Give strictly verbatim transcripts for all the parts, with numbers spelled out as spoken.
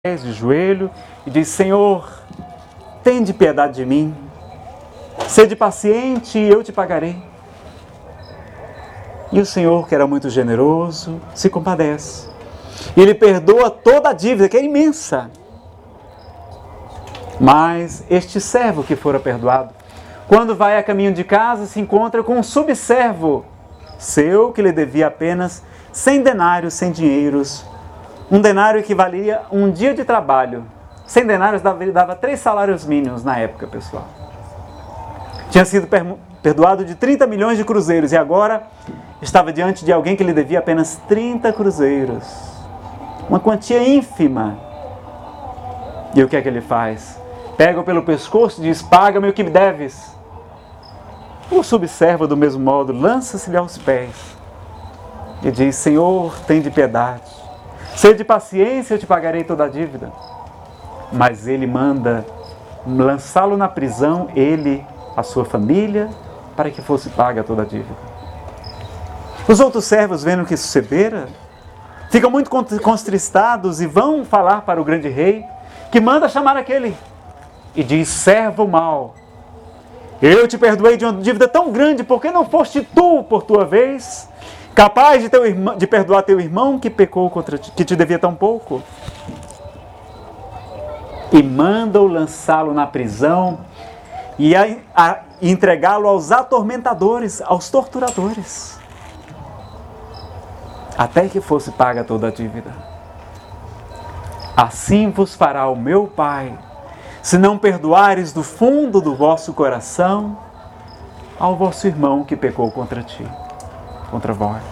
de joelho e diz: Senhor, tende piedade de mim, sede paciente e eu te pagarei. E o Senhor, que era muito generoso, se compadece. E Ele perdoa toda a dívida, que é imensa. Mas este servo que fora perdoado, quando vai a caminho de casa, se encontra com um subservo seu, que lhe devia apenas cem denários, cem dinheiros. Um denário equivalia a um dia de trabalho. cem denários dava, dava três salários mínimos na época, pessoal. Tinha sido per, perdoado de trinta milhões de cruzeiros e agora estava diante de alguém que lhe devia apenas trinta cruzeiros. Uma quantia ínfima. E o que é que ele faz? Pega-o pelo pescoço e diz: paga-me o que me deves. O subservo, do mesmo modo, lança-se-lhe aos pés e diz: Senhor, tem de piedade. Sede de paciência, eu te pagarei toda a dívida. Mas ele manda lançá-lo na prisão, ele, a sua família, para que fosse paga toda a dívida. Os outros servos, vendo o que sucedera, ficam muito contristados e vão falar para o grande rei, que manda chamar aquele e diz: servo mau, eu te perdoei de uma dívida tão grande, por que não foste tu, por tua vez, capaz de, teu irmão, de perdoar teu irmão que pecou contra ti, que te devia tão pouco? E manda-o lançá-lo na prisão e a, a, entregá-lo aos atormentadores, aos torturadores, até que fosse paga toda a dívida. Assim vos fará o meu Pai, se não perdoares do fundo do vosso coração ao vosso irmão que pecou contra ti, contra vós.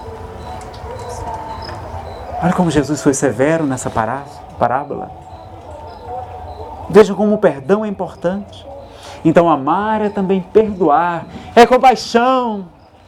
Olha como Jesus foi severo nessa parábola. Vejam como o perdão é importante. Então amar é também perdoar, é compaixão.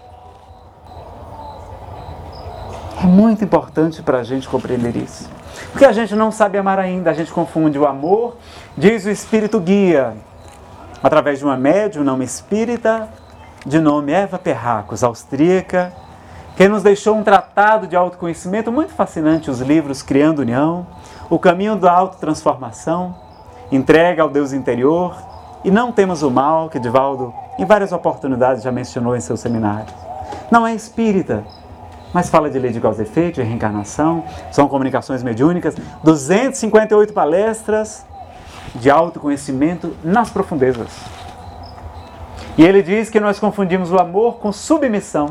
É muito importante para a gente compreender isso. Porque a gente não sabe amar ainda, a gente confunde o amor, diz o Espírito Guia, através de uma médium não espírita, de nome Eva Perracos, austríaca, que nos deixou um tratado de autoconhecimento muito fascinante, os livros Criando União, O Caminho da Autotransformação, Entrega ao Deus Interior e Não Temas o Mal, que Divaldo em várias oportunidades já mencionou em seus seminários. Não é espírita, mas fala de lei de causa e efeito, de reencarnação, são comunicações mediúnicas, duzentas e cinquenta e oito palestras de autoconhecimento nas profundezas. E ele diz que nós confundimos o amor com submissão.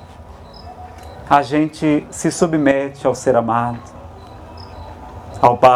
A gente se submete ao ser amado, ao Pai.